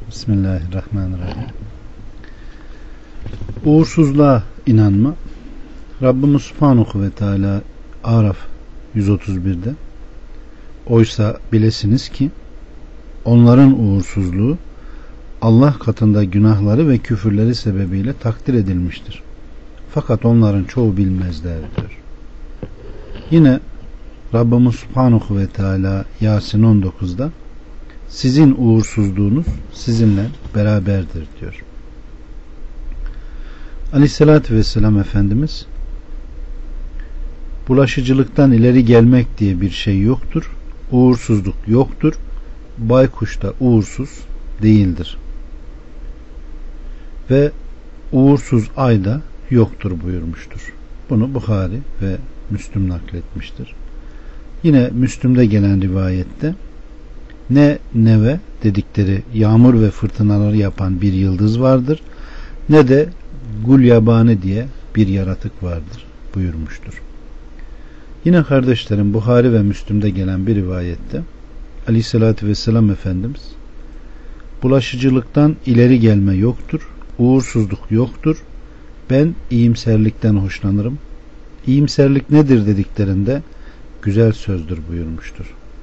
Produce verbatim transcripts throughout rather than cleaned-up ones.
Bismillahirrahmanirrahim. Uğursuzluğa inanma. Rabbimiz Subhanahu ve Teala Araf yüz otuz bir'de oysa bilesiniz ki onların uğursuzluğu Allah katında günahları ve küfürleri sebebiyle takdir edilmiştir. Fakat onların çoğu bilmezler diyor. Yine Rabbimiz Subhanahu ve Teala Yasin on dokuz'da sizin uğursuzluğunuz sizinle beraberdir diyor. Aleyhissalatü vesselam Efendimiz bulaşıcılıktan ileri gelmek diye bir şey yoktur. Uğursuzluk yoktur. Baykuş da uğursuz değildir. Ve uğursuz ay da yoktur buyurmuştur. Bunu Buhari ve Müslüm nakletmiştir. Yine Müslüm'de gelen rivayette ne neve dedikleri yağmur ve fırtınaları yapan bir yıldız vardır, ne de gulyabani diye bir yaratık vardır buyurmuştur. Yine kardeşlerim Buhari ve Müslüm'de gelen bir rivayette Aleyhisselatü Vesselam Efendimiz bulaşıcılıktan ileri gelme yoktur, uğursuzluk yoktur, ben iyimserlikten hoşlanırım. İyimserlik nedir dediklerinde güzel sözdür buyurmuştur.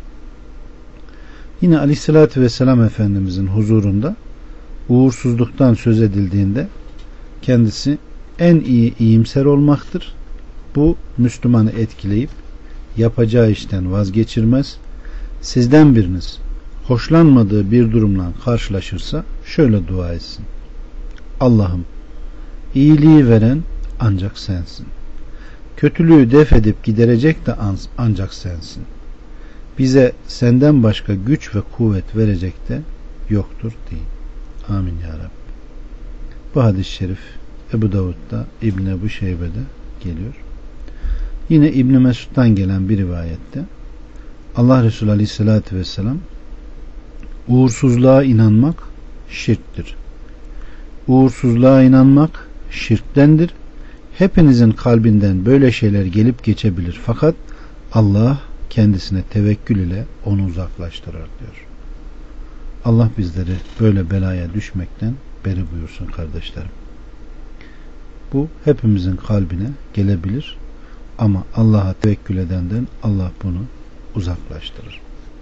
Yine Aleyhisselatü Vesselam Efendimizin huzurunda uğursuzluktan söz edildiğinde kendisi en iyi iyimser olmaktır. Bu Müslümanı etkileyip yapacağı işten vazgeçirmez. Sizden biriniz hoşlanmadığı bir durumla karşılaşırsa şöyle dua etsin: Allah'ım, iyiliği veren ancak sensin. Kötülüğü def edip giderecek de ancak sensin. Bize senden başka güç ve kuvvet verecek de yoktur deyin. Amin ya Rabbi. Bu hadis-i şerif Ebu Davud'da, İbn Ebu Şeybe'de geliyor. Yine İbn Mesud'dan gelen bir rivayette Allah Resulü Aleyhisselatü Vesselam uğursuzluğa inanmak şirktir. Uğursuzluğa inanmak şirktendir. Hepinizin kalbinden böyle şeyler gelip geçebilir. Fakat Allah kendisine tevekkül ile onu uzaklaştırır diyor. Allah bizleri böyle belaya düşmekten beri buyursun kardeşlerim. Bu hepimizin kalbine gelebilir ama Allah'a tevekkül edenden Allah bunu uzaklaştırır.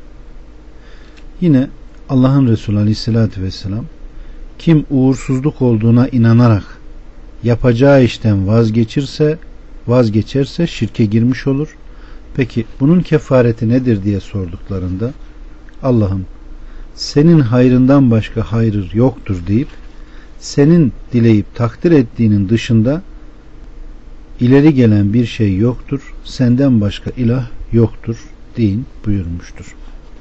Yine Allah'ın Resulü Aleyhisselatü Vesselam kim uğursuzluk olduğuna inanarak yapacağı işten vazgeçirse vazgeçerse şirke girmiş olur. Peki bunun kefareti nedir diye sorduklarında Allah'ım senin hayrından başka hayrı yoktur deyip senin dileyip takdir ettiğinin dışında ileri gelen bir şey yoktur. Senden başka ilah yoktur deyin buyurmuştur.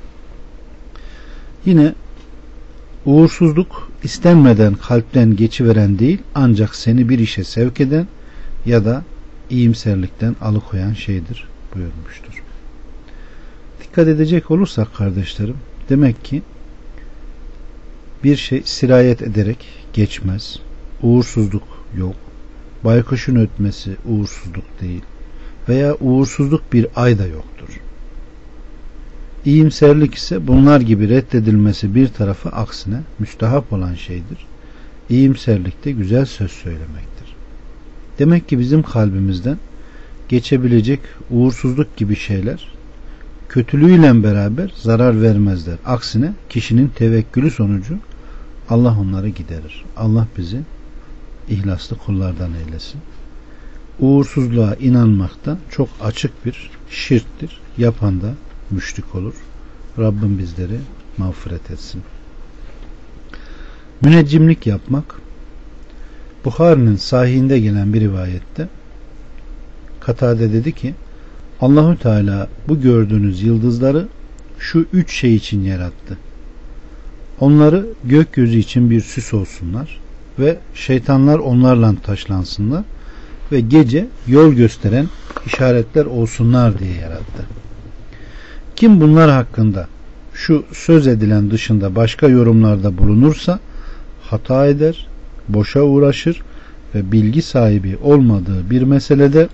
Yine uğursuzluk istenmeden kalpten geçiveren değil ancak seni bir işe sevk eden ya da iyimserlikten alıkoyan şeydir buyurmuştur. Dikkat edecek olursak kardeşlerim, demek ki bir şey sirayet ederek geçmez. Uğursuzluk yok. Baykuşun ötmesi uğursuzluk değil. Veya uğursuzluk bir ayda yoktur. İyimserlik ise bunlar gibi reddedilmesi bir tarafa aksine müstahap olan şeydir. İyimserlik de güzel söz söylemektir. Demek ki bizim kalbimizden geçebilecek uğursuzluk gibi şeyler kötülüğüyle beraber zarar vermezler. Aksine kişinin tevekkülü sonucu Allah onları giderir. Allah bizi ihlaslı kullardan eylesin. Uğursuzluğa inanmak da çok açık bir şirktir. Yapan da müşrik olur. Rabbim bizleri mağfiret etsin. Müneccimlik yapmak, Buhari'nin sahihinde gelen bir rivayette Katade dedi ki Allahu Teala bu gördüğünüz yıldızları şu üç şey için yarattı. Onları gökyüzü için bir süs olsunlar ve şeytanlar onlarla taşlansınlar ve gece yol gösteren işaretler olsunlar diye yarattı. Kim bunlar hakkında şu söz edilen dışında başka yorumlarda bulunursa hata eder, boşa uğraşır ve bilgi sahibi olmadığı bir meselede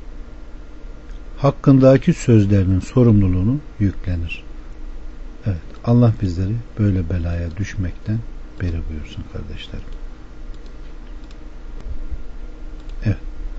hakkındaki sözlerinin sorumluluğunu yüklenir. Evet, Allah bizleri böyle belaya düşmekten beri buyursun kardeşlerim. Evet.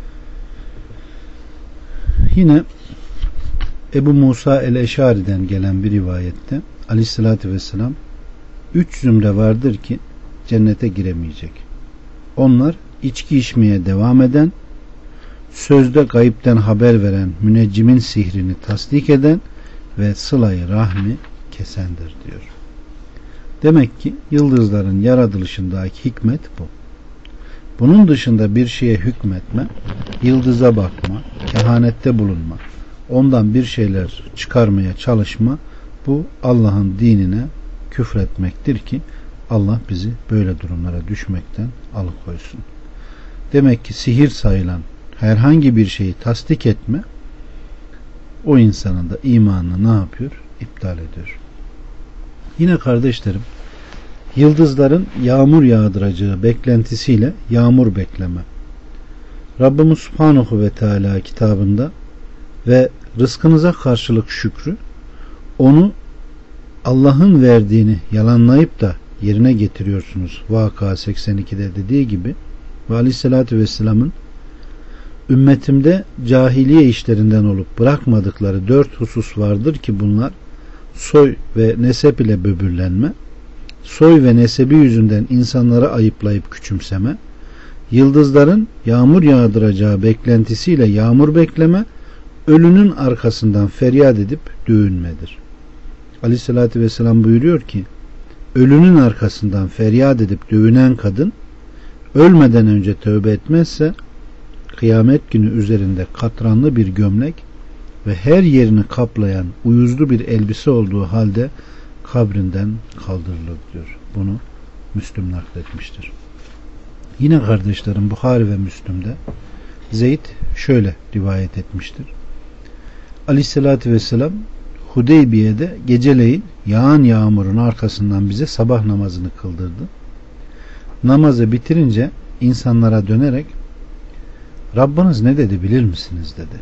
Yine Ebu Musa el-Eşari'den gelen bir rivayette Aleyhisselatü Vesselam üç zümre vardır ki cennete giremeyecek. Onlar içki içmeye devam eden, sözde gayipten haber veren, müneccimin sihrini tasdik eden ve sılayı rahmi kesendir diyor. Demek ki yıldızların yaratılışındaki hikmet bu. Bunun dışında bir şeye hükmetme, yıldıza bakma, kehanette bulunma, ondan bir şeyler çıkarmaya çalışma, bu Allah'ın dinine küfretmektir ki Allah bizi böyle durumlara düşmekten alıkoysun. Demek ki sihir sayılan herhangi bir şeyi tasdik etme, o insanın da imanını ne yapıyor? İptal ediyor. Yine kardeşlerim, yıldızların yağmur yağdıracağı beklentisiyle yağmur bekleme. Rabbimiz Subhanahu ve Teala kitabında ve rızkınıza karşılık şükrü, onu Allah'ın verdiğini yalanlayıp da yerine getiriyorsunuz. Vaka seksen ikide dediği gibi ve Aleyhisselatü Vesselam'ın ümmetimde cahiliye işlerinden olup bırakmadıkları dört husus vardır ki bunlar soy ve nesep ile böbürlenme, soy ve nesebi yüzünden insanları ayıplayıp küçümseme, yıldızların yağmur yağdıracağı beklentisiyle yağmur bekleme, ölünün arkasından feryat edip dövünmedir. Aleyhissalatü vesselam buyuruyor ki, ölünün arkasından feryat edip dövünen kadın ölmeden önce tövbe etmezse kıyamet günü üzerinde katranlı bir gömlek ve her yerini kaplayan uyuzlu bir elbise olduğu halde kabrinden kaldırılır diyor. Bunu Müslüm nakletmiştir. Yine kardeşlerim Buhari ve Müslüm'de Zeyd şöyle rivayet etmiştir. Aleyhissalatü vesselam Hudeybiye'de geceleyin yağan yağmurun arkasından bize sabah namazını kıldırdı. Namazı bitirince insanlara dönerek Rabbiniz ne dedi bilir misiniz dedi.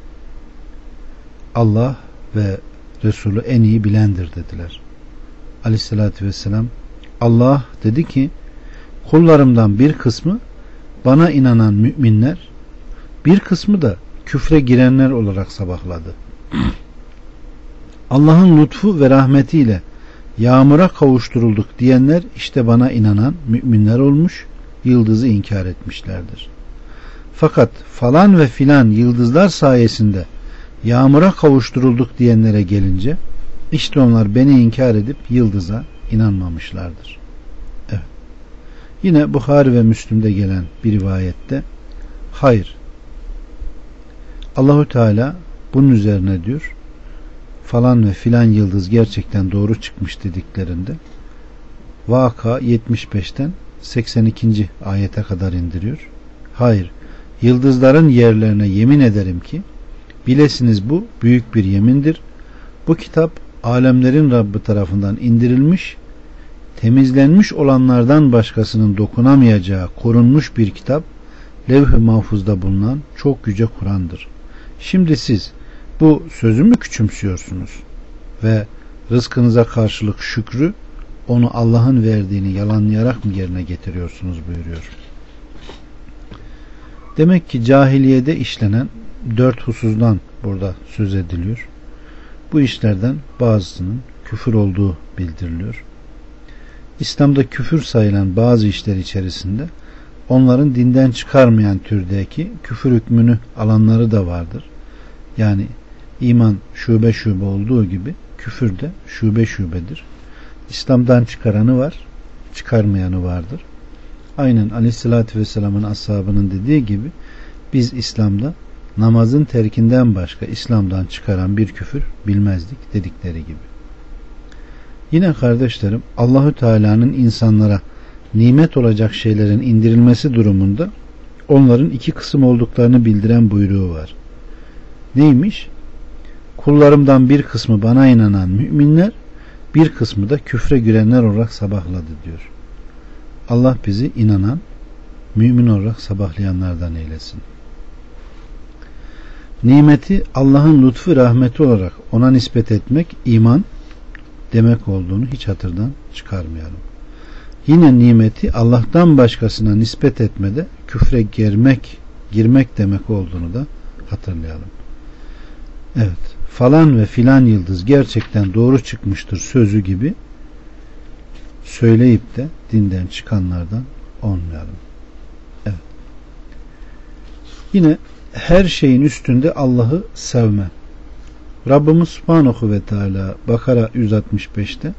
Allah ve Resulü en iyi bilendir dediler. Aleyhissalatü vesselam Allah dedi ki kullarımdan bir kısmı bana inanan müminler, bir kısmı da küfre girenler olarak sabahladı. Allah'ın lütfu ve rahmetiyle yağmura kavuşturulduk diyenler işte bana inanan müminler olmuş, yıldızı inkar etmişlerdir. Fakat falan ve filan yıldızlar sayesinde yağmura kavuşturulduk diyenlere gelince işte onlar beni inkar edip yıldıza inanmamışlardır. Evet. Yine Buhari ve Müslüm'de gelen bir rivayette hayır, Allahu Teala bunun üzerine diyor falan ve filan yıldız gerçekten doğru çıkmış dediklerinde Vaka yetmiş beşten seksen ikinci ayete kadar indiriyor. Hayır, yıldızların yerlerine yemin ederim ki bilesiniz bu büyük bir yemindir. Bu kitap alemlerin Rabbi tarafından indirilmiş, temizlenmiş olanlardan başkasının dokunamayacağı korunmuş bir kitap, levh-i mahfuzda bulunan çok yüce Kur'an'dır. Şimdi siz bu sözü mü küçümsüyorsunuz ve rızkınıza karşılık şükrü onu Allah'ın verdiğini yalanlayarak mı yerine getiriyorsunuz buyuruyor. Demek ki cahiliyede işlenen dört hususdan burada söz ediliyor. Bu işlerden bazısının küfür olduğu bildiriliyor. İslam'da küfür sayılan bazı işler içerisinde onların dinden çıkarmayan türdeki küfür hükmünü alanları da vardır. Yani iman şube şube olduğu gibi küfür de şube şubedir. İslam'dan çıkaranı var, çıkarmayanı vardır. Aynen Aleyhisselatü Vesselam'ın ashabının dediği gibi biz İslam'da namazın terkinden başka İslam'dan çıkaran bir küfür bilmezdik dedikleri gibi. Yine kardeşlerim Allahü Teala'nın insanlara nimet olacak şeylerin indirilmesi durumunda onların iki kısım olduklarını bildiren buyruğu var. Neymiş? Kullarımdan bir kısmı bana inanan müminler, bir kısmı da küfre girenler olarak sabahladı diyor. Allah bizi inanan, mümin olarak sabahlayanlardan eylesin. Nimeti Allah'ın lütfu rahmeti olarak ona nispet etmek iman, demek olduğunu hiç hatırdan çıkarmayalım. Yine nimeti Allah'tan başkasına nispet etmede küfre girmek, girmek demek olduğunu da hatırlayalım. Evet, falan ve filan yıldız gerçekten doğru çıkmıştır sözü gibi söyleyip de dinden çıkanlardan olmayalım. Evet. Yine her şeyin üstünde Allah'ı sevme. Rabbimiz Subhanahu ve Teala Bakara yüz altmış beşte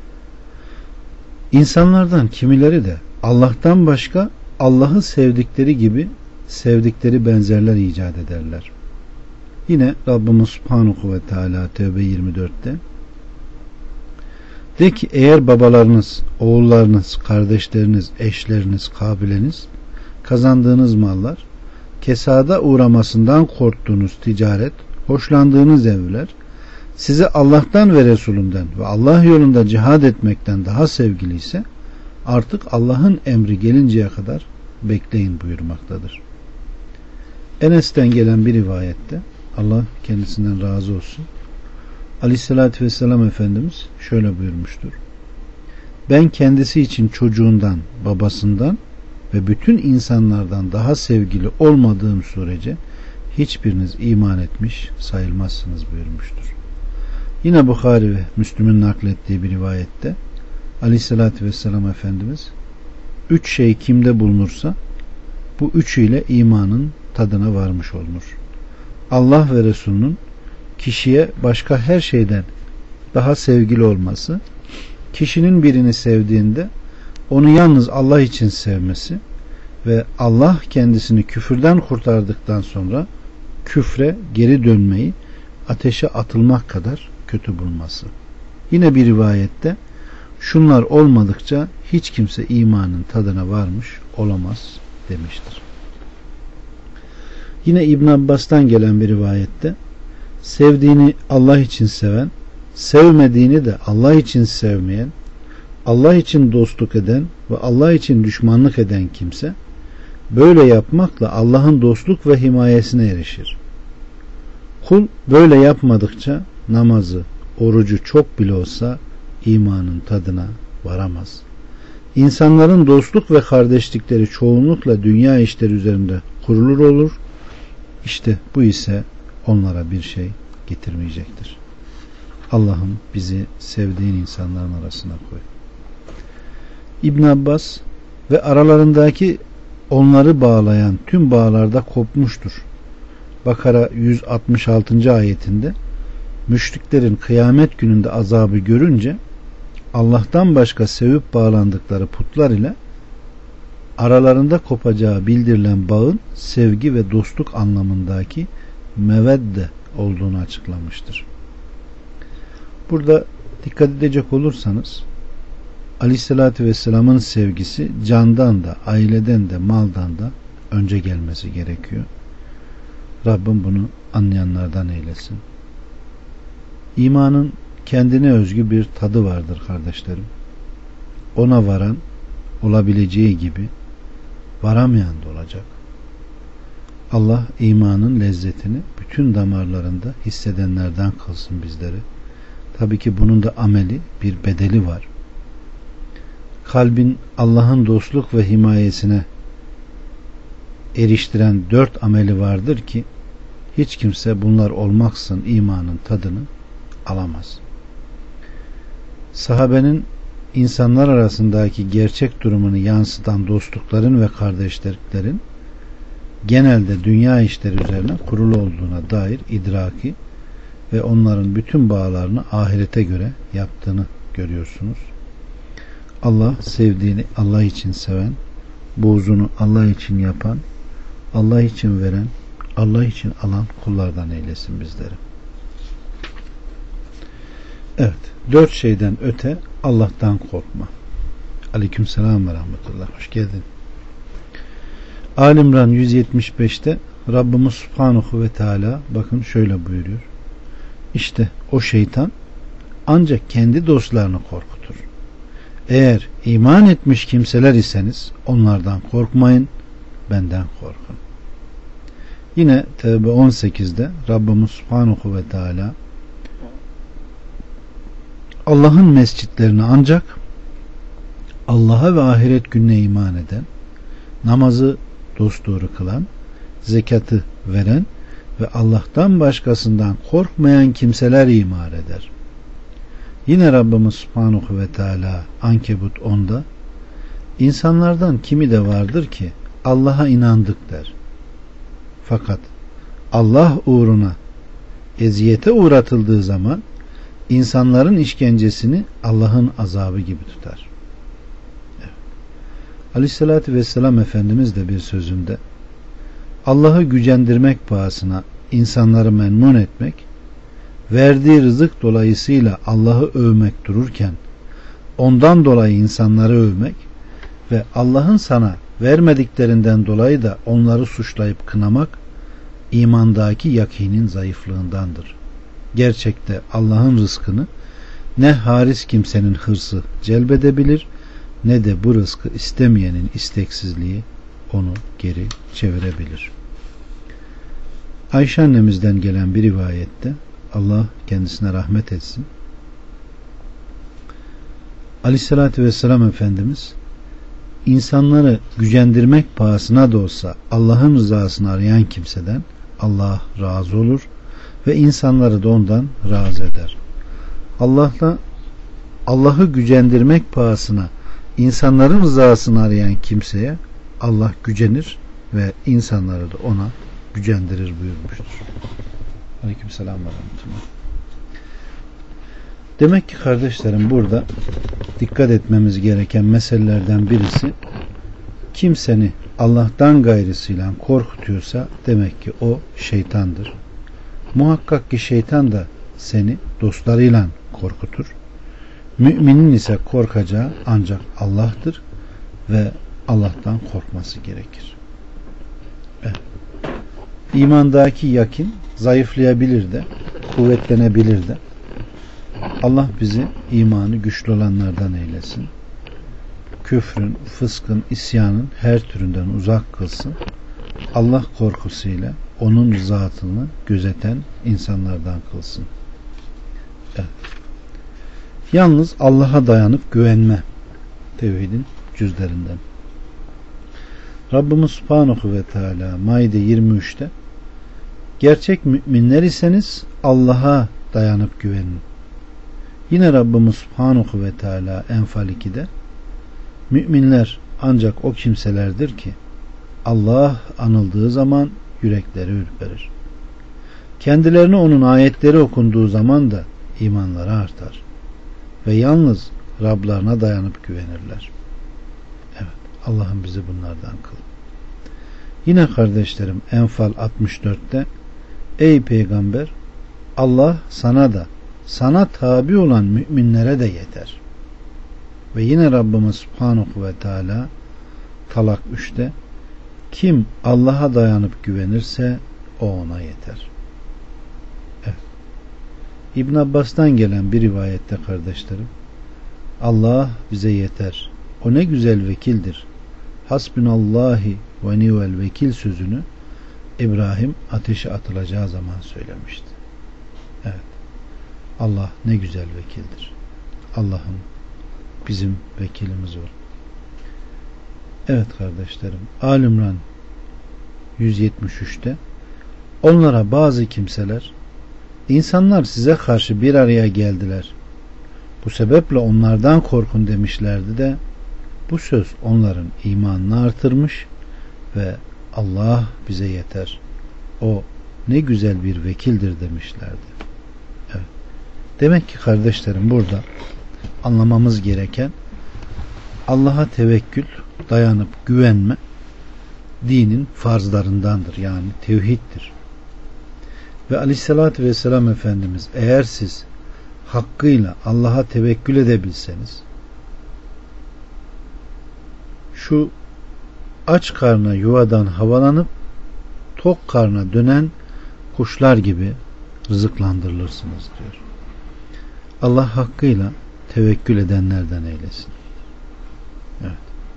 İnsanlardan kimileri de Allah'tan başka Allah'ı sevdikleri gibi sevdikleri benzerler icat ederler. Yine Rabbimiz Subhanahu ve Teala Tevbe yirmi dörtte de ki eğer babalarınız, oğullarınız, kardeşleriniz, eşleriniz, kabileniz kazandığınız mallar, kesada uğramasından korktuğunuz ticaret, hoşlandığınız evler size Allah'tan ve Resulünden ve Allah yolunda cihad etmekten daha sevgili ise artık Allah'ın emri gelinceye kadar bekleyin buyurmaktadır. Enes'ten gelen bir rivayette, Allah kendisinden razı olsun, Aleyhisselatü Vesselam Efendimiz şöyle buyurmuştur: ben kendisi için çocuğundan, babasından ve bütün insanlardan daha sevgili olmadığım sürece hiçbiriniz iman etmiş sayılmazsınız buyurmuştur. Yine Bukhari ve Müslüm'ün naklettiği bir rivayette Aleyhisselatü Vesselam Efendimiz üç şey kimde bulunursa bu üçüyle imanın tadına varmış olunur. Allah ve Resulünün kişiye başka her şeyden daha sevgili olması, kişinin birini sevdiğinde onu yalnız Allah için sevmesi ve Allah kendisini küfürden kurtardıktan sonra küfre geri dönmeyi ateşe atılmak kadar kötü bulması. Yine bir rivayette şunlar olmadıkça hiç kimse imanın tadına varmış olamaz demiştir. Yine İbn Abbas'tan gelen bir rivayette sevdiğini Allah için seven, sevmediğini de Allah için sevmeyen, Allah için dostluk eden ve Allah için düşmanlık eden kimse böyle yapmakla Allah'ın dostluk ve himayesine erişir. Kul böyle yapmadıkça namazı, orucu çok bile olsa imanın tadına varamaz. İnsanların dostluk ve kardeşlikleri çoğunlukla dünya işleri üzerinde kurulur olur. İşte bu ise onlara bir şey getirmeyecektir. Allah'ım bizi sevdiğin insanların arasına koy. İbn Abbas ve aralarındaki onları bağlayan tüm bağlarda kopmuştur. Bakara yüz altmış altıncı ayetinde müşriklerin kıyamet gününde azabı görünce Allah'tan başka sevip bağlandıkları putlar ile aralarında kopacağı bildirilen bağın sevgi ve dostluk anlamındaki mevedde olduğunu açıklamıştır. Burada dikkat edecek olursanız Aleyhisselatü Vesselam'ın sevgisi candan da, aileden de, maldan da önce gelmesi gerekiyor. Rabbim bunu anlayanlardan eylesin. İmanın kendine özgü bir tadı vardır kardeşlerim. Ona varan olabileceği gibi varamayan da olacak. Allah imanın lezzetini bütün damarlarında hissedenlerden kılsın bizleri. Tabii ki bunun da ameli, bir bedeli var. Kalbin Allah'ın dostluk ve himayesine eriştiren dört ameli vardır ki hiç kimse bunlar olmaksızın imanın tadını alamaz. Sahabenin insanlar arasındaki gerçek durumunu yansıtan dostlukların ve kardeşliklerin genelde dünya işleri üzerine kurulu olduğuna dair idraki ve onların bütün bağlarını ahirete göre yaptığını görüyorsunuz. Allah sevdiğini Allah için seven, buğzunu Allah için yapan, Allah için veren, Allah için alan kullardan eylesin bizleri. Evet, dört şeyden öte Allah'tan korkma. Aleykümselam ve rahmetullah. Hoş geldin. Al-İmran yüz yetmiş beşte Rabbimiz Subhanahu ve Teala bakın şöyle buyuruyor. İşte o şeytan ancak kendi dostlarını korkutur. Eğer iman etmiş kimseler iseniz onlardan korkmayın, benden korkun. Yine Tevbe on sekizde Rabbimiz Subhanahu ve Teala Allah'ın mescitlerini ancak Allah'a ve ahiret gününe iman eden, namazı dosdoğru kılan, zekatı veren ve Allah'tan başkasından korkmayan kimseler imar eder. Yine Rabbimiz Subhanahu ve Teala Ankebut onda insanlardan kimi de vardır ki Allah'a inandık der. Fakat Allah uğruna eziyete uğratıldığı zaman insanların işkencesini Allah'ın azabı gibi tutar. Evet. Aleyhissalatü vesselam Efendimiz de bir sözünde Allah'ı gücendirmek pahasına insanları memnun etmek, verdiği rızık dolayısıyla Allah'ı övmek dururken ondan dolayı insanları övmek ve Allah'ın sana vermediklerinden dolayı da onları suçlayıp kınamak imandaki yakinin zayıflığındandır. Gerçekte Allah'ın rızkını ne haris kimsenin hırsı celbedebilir ne de bu rızkı istemeyenin isteksizliği onu geri çevirebilir. Ayşe annemizden gelen bir rivayette, Allah kendisine rahmet etsin, Aleyhissalatü vesselam Efendimiz insanları gücendirmek pahasına da olsa Allah'ın rızasını arayan kimseden Allah razı olur ve insanları da ondan razı eder. Allah'la Allah'ı gücendirmek pahasına insanların rızasını arayan kimseye Allah gücenir ve insanları da ona gücendirir buyurmuştur. Aleykümselam ve rahmetullah. Demek ki kardeşlerim burada dikkat etmemiz gereken meselelerden birisi, kim seni Allah'tan gayrısıyla korkutuyorsa demek ki o şeytandır. Muhakkak ki şeytan da seni dostlarıyla korkutur. Müminin ise korkacağı ancak Allah'tır ve Allah'tan korkması gerekir. Evet. İmandaki yakin zayıflayabilir de, kuvvetlenebilir de. Allah bizi imanı güçlü olanlardan eylesin. Küfrün, fıskın, isyanın her türünden uzak kılsın. Allah korkusuyla onun rızasını gözeten insanlardan kılsın. Evet. Yalnız Allah'a dayanıp güvenme tevhidin cüzlerinden. Rabbimiz Subhanahu ve Teala Maide yirmi üçte gerçek müminler iseniz Allah'a dayanıp güvenin. Yine Rabbimiz Subhanahu ve Teala Enfal iki'de müminler ancak o kimselerdir ki Allah anıldığı zaman yürekleri ürperir. Kendilerine onun ayetleri okunduğu zaman da imanları artar. Ve yalnız Rablarına dayanıp güvenirler. Evet, Allah'ım bizi bunlardan kıl. Yine kardeşlerim Enfal altmış dörtte ey peygamber, Allah sana da sana tabi olan müminlere de yeter. Ve yine Rabbimiz Subhanahu ve Teala Talak üçte kim Allah'a dayanıp güvenirse o ona yeter. Evet. İbn Abbas'tan gelen bir rivayette kardeşlerim, Allah bize yeter. O ne güzel vekildir. Hasbunallahi ve ni'vel vekil sözünü İbrahim ateşe atılacağı zaman söylemişti. Evet. Allah ne güzel vekildir. Allah'ım bizim vekilimiz ol. Evet kardeşlerim, Al-İmran yüz yetmiş üçte onlara bazı kimseler, insanlar size karşı bir araya geldiler, bu sebeple onlardan korkun demişlerdi de bu söz onların imanını artırmış ve Allah bize yeter, o ne güzel bir vekildir demişlerdi. Evet. Demek ki kardeşlerim burada anlamamız gereken, Allah'a tevekkül, dayanıp güvenme dinin farzlarındandır. Yani tevhiddir. Ve Aleyhisselatü Vesselam Efendimiz eğer siz hakkıyla Allah'a tevekkül edebilseniz şu aç karna yuvadan havalanıp tok karna dönen kuşlar gibi rızıklandırılırsınız diyor. Allah hakkıyla tevekkül edenlerden eylesin. Evet.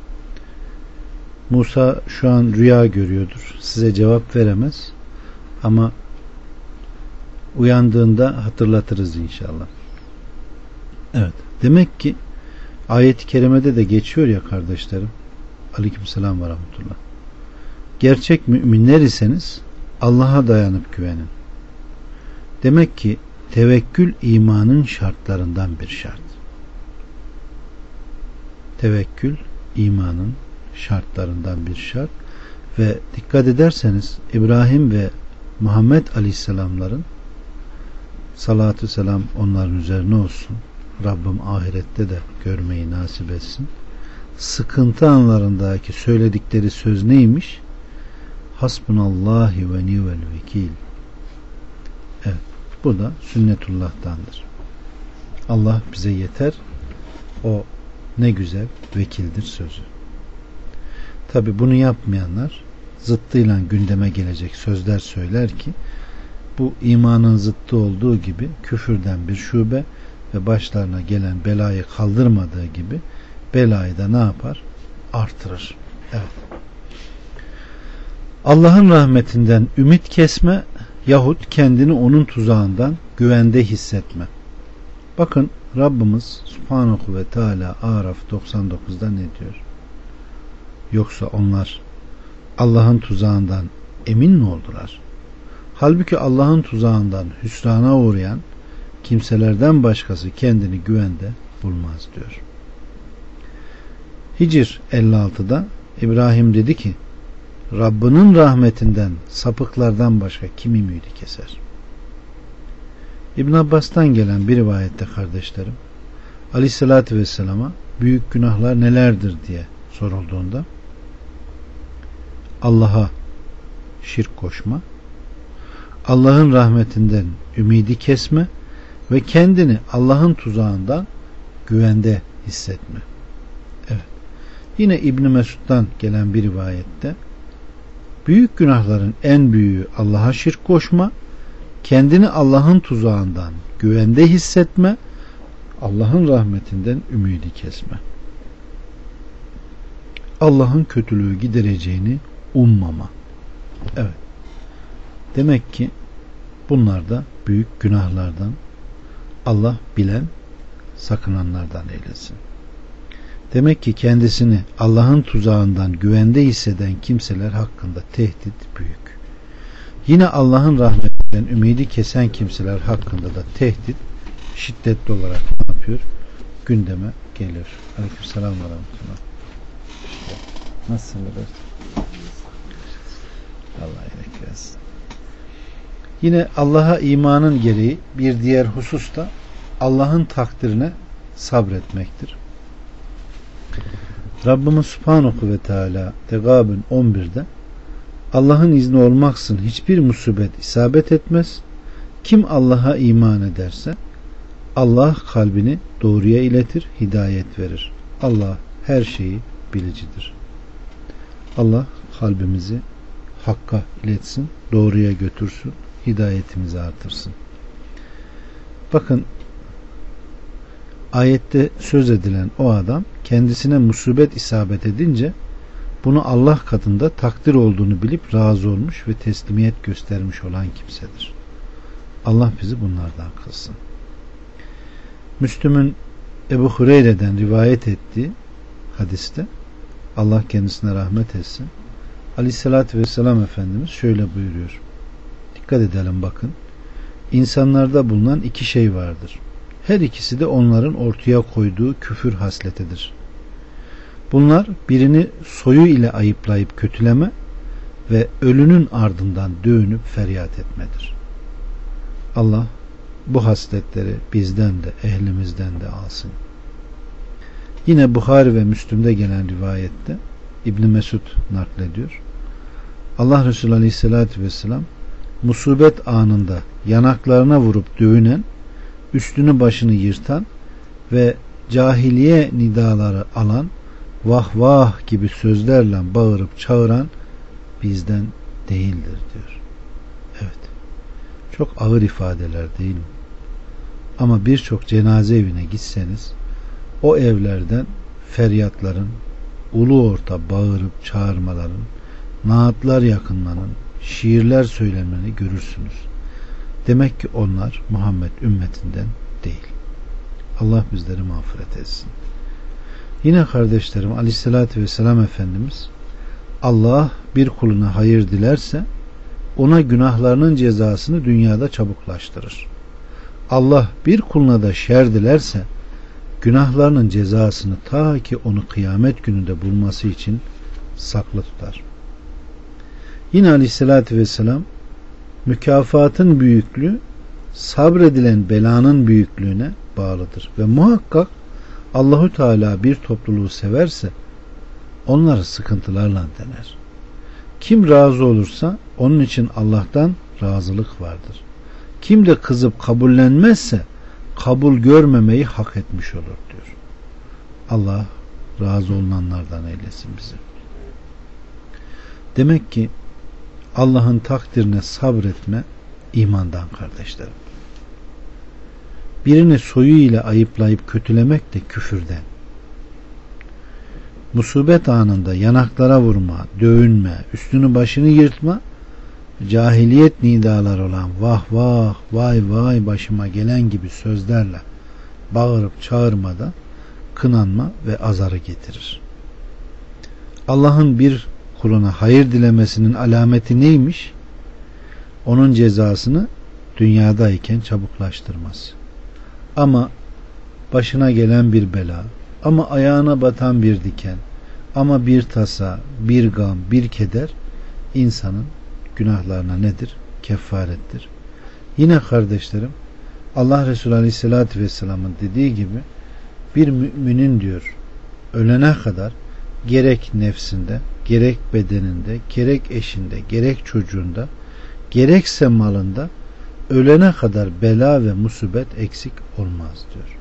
Musa şu an rüya görüyordur. Size cevap veremez. Ama uyandığında hatırlatırız inşallah. Evet. Demek ki ayet-i kerimede de geçiyor ya kardeşlerim. Aleykümselam ve rahmetullah. Gerçek müminler iseniz Allah'a dayanıp güvenin. Demek ki tevekkül imanın şartlarından bir şart. Tevekkül imanın şartlarından bir şart ve dikkat ederseniz İbrahim ve Muhammed Aleyhisselamların salatü selam onların üzerine olsun. Rabbim ahirette de görmeyi nasip etsin. Sıkıntı anlarındaki söyledikleri söz neymiş? Hasbunallahi ve ni'vel vekil. Evet, bu da sünnetullah'tandır. Allah bize yeter. O ne güzel vekildir sözü. Tabi bunu yapmayanlar zıttıyla gündeme gelecek sözler söyler ki bu imanın zıttı olduğu gibi küfürden bir şube ve başlarına gelen belayı kaldırmadığı gibi belayı da ne yapar? Artırır. Evet. Allah'ın rahmetinden ümit kesme yahut kendini onun tuzağından güvende hissetme. Bakın Rabbimiz Subhanahu ve Teala Araf doksan dokuzda ne diyor? Yoksa onlar Allah'ın tuzağından emin mi oldular? Halbuki Allah'ın tuzağından hüsrana uğrayan kimselerden başkası kendini güvende bulmaz diyor. Hicr elli altıda İbrahim dedi ki Rabbinin rahmetinden sapıklardan başka kim ümidi keser? İbn Abbas'tan gelen bir rivayette kardeşlerim Aleyhisselatü Vesselam'a büyük günahlar nelerdir diye sorulduğunda Allah'a şirk koşma, Allah'ın rahmetinden ümidi kesme ve kendini Allah'ın tuzağından güvende hissetme. Evet. Yine İbn Mesud'dan gelen bir rivayette büyük günahların en büyüğü Allah'a şirk koşma, kendini Allah'ın tuzağından güvende hissetme, Allah'ın rahmetinden ümidi kesme. Allah'ın kötülüğü gidereceğini ummama. Evet. Demek ki bunlar da büyük günahlardan. Allah bilen, sakınanlardan eylesin. Demek ki kendisini Allah'ın tuzağından güvende hisseden kimseler hakkında tehdit büyük. Yine Allah'ın rahmetinden ümidi kesen kimseler hakkında da tehdit şiddetli olarak ne yapıyor? Gündeme geliyor. Aleykümselam ve rahmetullah. Nasılsınız? Allah iyilik versin. Yine Allah'a imanın gereği bir diğer husus da Allah'ın takdirine sabretmektir. Rabbimiz Subhanahu ve Teala Tegabün on birde Allah'ın izni olmaksızın hiçbir musibet isabet etmez. Kim Allah'a iman ederse Allah kalbini doğruya iletir, hidayet verir. Allah her şeyi bilicidir. Allah kalbimizi hakka iletsin, doğruya götürsün, hidayetimizi artırsın. Bakın ayette söz edilen o adam kendisine musibet isabet edince bunu Allah katında takdir olduğunu bilip razı olmuş ve teslimiyet göstermiş olan kimsedir. Allah bizi bunlardan kılsın. Müslüm'ün Ebu Hureyre'den rivayet ettiği hadiste Allah kendisine rahmet etsin. Aleyhissalatü vesselam Efendimiz şöyle buyuruyor. Dikkat edelim bakın. İnsanlarda bulunan iki şey vardır. Her ikisi de onların ortaya koyduğu küfür hasletidir. Bunlar birini soyu ile ayıplayıp kötüleme ve ölünün ardından dövünüp feryat etmedir. Allah bu hasletleri bizden de ehlimizden de alsın. Yine Buhari ve Müslüm'de gelen rivayette İbn Mesud naklediyor. Allah Resulü Aleyhisselatü Vesselam musibet anında yanaklarına vurup dövünen, üstünü başını yırtan ve cahiliye nidaları alan, vah vah gibi sözlerle bağırıp çağıran bizden değildir diyor. Evet. Çok ağır ifadeler değil mi? Ama birçok cenaze evine gitseniz o evlerden feryatların, ulu orta bağırıp çağırmaların, naatlar yakınmanın, şiirler söylenmeni görürsünüz. Demek ki onlar Muhammed ümmetinden değil. Allah bizleri mağfiret etsin. Yine kardeşlerim, Aleyhisselatü Vesselam Efendimiz, Allah bir kuluna hayır dilerse ona günahlarının cezasını dünyada çabuklaştırır. Allah bir kuluna da şer dilerse günahlarının cezasını ta ki onu kıyamet gününde bulması için saklı tutar. Yine Aleyhisselatü Vesselam, mükafatın büyüklüğü sabredilen belanın büyüklüğüne bağlıdır ve muhakkak Allahu Teala bir topluluğu severse onları sıkıntılarla dener. Kim razı olursa onun için Allah'tan razılık vardır. Kim de kızıp kabullenmezse kabul görmemeyi hak etmiş olur diyor. Allah razı olunanlardan eylesin bizi. Demek ki Allah'ın takdirine sabretme imandan kardeşlerim. Birini soyu ile ayıplayıp kötülemek de küfürden. Musibet anında yanaklara vurma, dövünme, üstünü başını yırtma, cahiliyet nidaları olan vah vah, vay vay başıma gelen gibi sözlerle bağırıp çağırmada kınanma ve azarı getirir. Allah'ın bir kuluna hayır dilemesinin alameti neymiş? Onun cezasını dünyadayken çabuklaştırması. Ama başına gelen bir bela, ama ayağına batan bir diken, ama bir tasa, bir gam, bir keder insanın günahlarına nedir? Kefarettir. Yine kardeşlerim, Allah Resulü Aleyhisselatü Vesselam'ın dediği gibi bir müminin diyor ölene kadar gerek nefsinde, gerek bedeninde, gerek eşinde, gerek çocuğunda, gerekse malında ölene kadar bela ve musibet eksik olmaz diyor.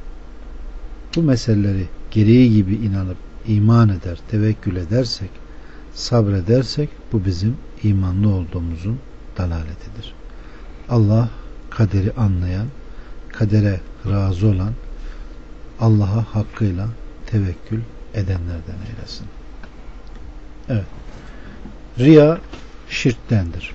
Bu meseleleri gereği gibi inanıp iman eder, tevekkül edersek, sabredersek bu bizim imanlı olduğumuzun dalaletidir. Allah kaderi anlayan, kadere razı olan, Allah'a hakkıyla tevekkül edenlerden eylesin. Evet. Riya şirktendir.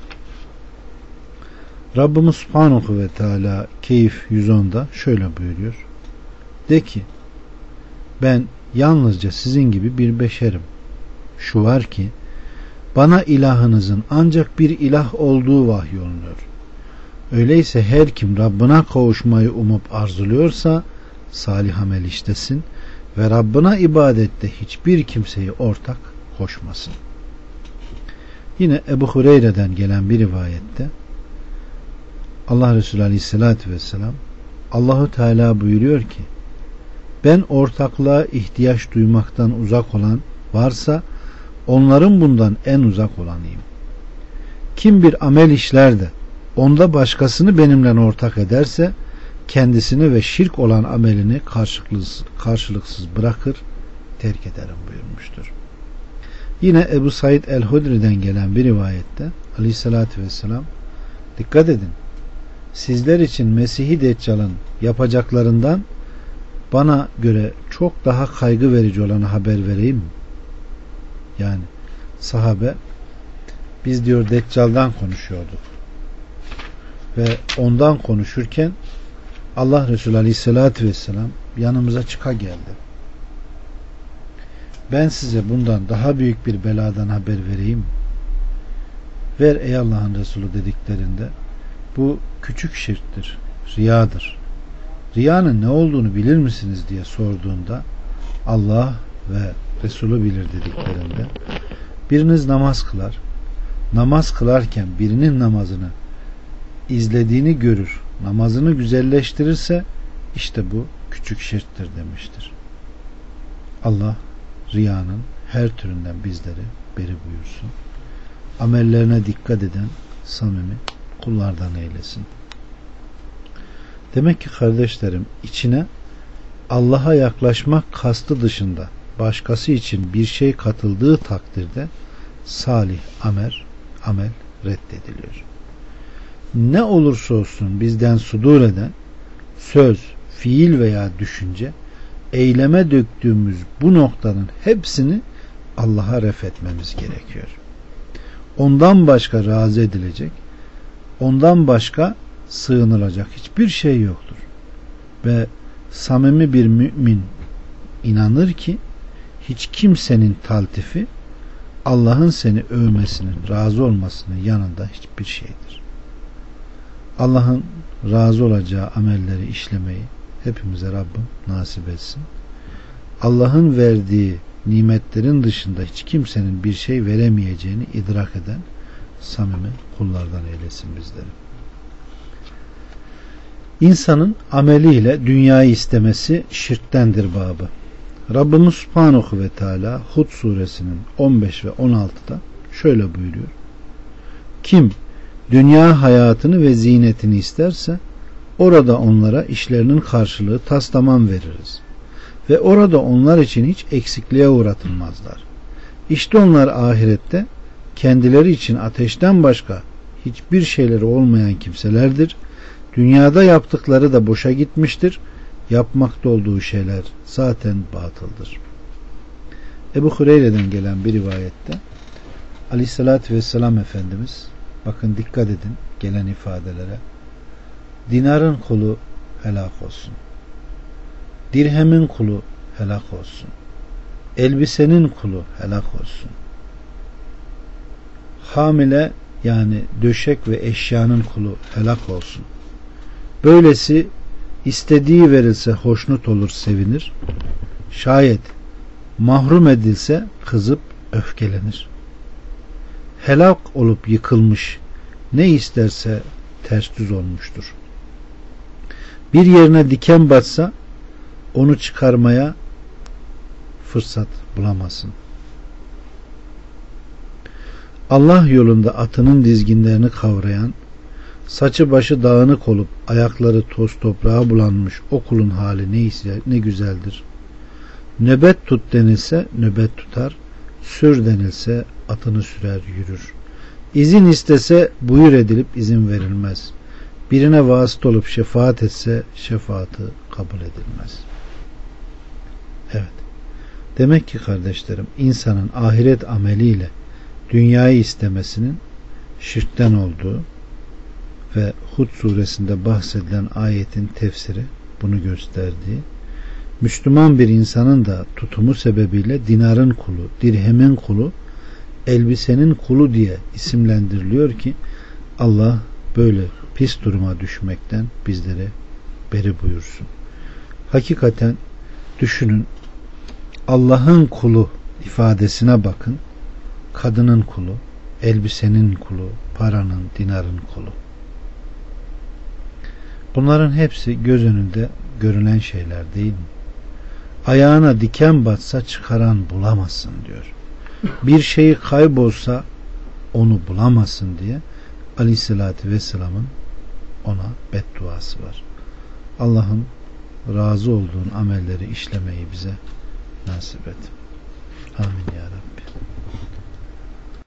Rabbimiz Subhanahu ve Teala Keyif yüz onda şöyle buyuruyor. De ki ben yalnızca sizin gibi bir beşerim. Şu var ki bana ilahınızın ancak bir ilah olduğu vahyolunuyor. Öyleyse her kim Rabbına kavuşmayı umup arzuluyorsa salih amel işlesin ve Rabbına ibadette hiçbir kimseyi ortak koşmasın. Yine Ebu Hureyre'den gelen bir rivayette Allah Resulü Aleyhisselatü Vesselam Allahu Teala buyuruyor ki ben ortaklığa ihtiyaç duymaktan uzak olan varsa onların bundan en uzak olanıyım. Kim bir amel işler de onda başkasını benimle ortak ederse kendisini ve şirk olan amelini karşılıksız, karşılıksız bırakır, terk ederim buyurmuştur. Yine Ebu Said el-Hudri'den gelen bir rivayette Aleyhisselatü Vesselam dikkat edin, sizler için Mesih-i Deccal'ın yapacaklarından bana göre çok daha kaygı verici olanı haber vereyim mi? Yani sahabe biz diyor Deccal'dan konuşuyorduk ve ondan konuşurken Allah Resulü Aleyhisselatü Vesselam yanımıza çıka geldi. Ben size bundan daha büyük bir beladan haber vereyim. Ver ey Allah'ın Resulü dediklerinde bu küçük şirktir, riyadır. Riyanın ne olduğunu bilir misiniz diye sorduğunda Allah ve Resulü bilir dediklerinde biriniz namaz kılar, namaz kılarken birinin namazını izlediğini görür, namazını güzelleştirirse işte bu küçük şirktir demiştir. Allah riyanın her türünden bizleri beri buyursun. Amellerine dikkat eden samimi kullardan eylesin. Demek ki kardeşlerim içine Allah'a yaklaşmak kastı dışında başkası için bir şey katıldığı takdirde salih amel, amel reddediliyor. Ne olursa olsun bizden sudur eden söz, fiil veya düşünce eyleme döktüğümüz bu noktanın hepsini Allah'a ref etmemiz gerekiyor. Ondan başka razı edilecek, ondan başka sığınılacak hiçbir şey yoktur. Ve Samimi bir mümin inanır ki hiç kimsenin taltifi Allah'ın seni övmesinin, razı olmasının yanında hiçbir şeydir. Allah'ın razı olacağı amelleri işlemeyi hepimize Rabbim nasip etsin. Allah'ın verdiği nimetlerin dışında hiç kimsenin bir şey veremeyeceğini idrak eden samimi kullardan eylesin bizleri. İnsanın ameliyle dünyayı istemesi şirktendir babı. Rabbimiz Subhanahu ve Teala Hud suresinin on beş ve on altıda şöyle buyuruyor. Kim dünya hayatını ve zinetini isterse orada onlara işlerinin karşılığı tastamam veririz. Ve orada onlar için hiç eksikliğe uğratılmazlar. İşte onlar ahirette kendileri için ateşten başka hiçbir şeyleri olmayan kimselerdir. Dünyada yaptıkları da boşa gitmiştir. Yapmakta olduğu şeyler zaten batıldır. Ebu Hureyre'den gelen bir rivayette Aleyhisselatü Vesselam Efendimiz, bakın dikkat edin gelen ifadelere, dinarın kulu helak olsun, dirhemin kulu helak olsun, elbisenin kulu helak olsun, hamile yani döşek ve eşyanın kulu helak olsun. Böylesi istediği verilse hoşnut olur, sevinir. Şayet mahrum edilse kızıp öfkelenir. Helak olup yıkılmış, ne isterse ters düz olmuştur. Bir yerine diken batsa onu çıkarmaya fırsat bulamasın. Allah yolunda atının dizginlerini kavrayan, saçı başı dağınık olup ayakları toz toprağa bulanmış o kulun hali neyse ne güzeldir. Nöbet tut denilse nöbet tutar, sür denilse atını sürer yürür. İzin istese buyur edilip izin verilmez. Birine vasıta olup şefaat etse şefaati kabul edilmez. Evet. Demek ki kardeşlerim, insanın ahiret ameliyle dünyayı istemesinin şirkten olduğu ve Hud suresinde bahsedilen ayetin tefsiri bunu gösterdiği, Müslüman bir insanın da tutumu sebebiyle dinarın kulu, dirhemin kulu, elbisenin kulu diye isimlendiriliyor ki Allah böyle pis duruma düşmekten bizleri beri buyursun. Hakikaten düşünün, Allah'ın kulu ifadesine bakın, kadının kulu, elbisenin kulu, paranın, dinarın kulu. Bunların hepsi göz önünde görülen şeyler değil mi? Ayağına diken batsa çıkaran bulamazsın diyor. Bir şeyi kaybolsa onu bulamazsın diye Aleyhisselatü Vesselam'ın ona bedduası var. Allah'ım razı olduğun amelleri işlemeyi bize nasip et. Amin ya Rabbi.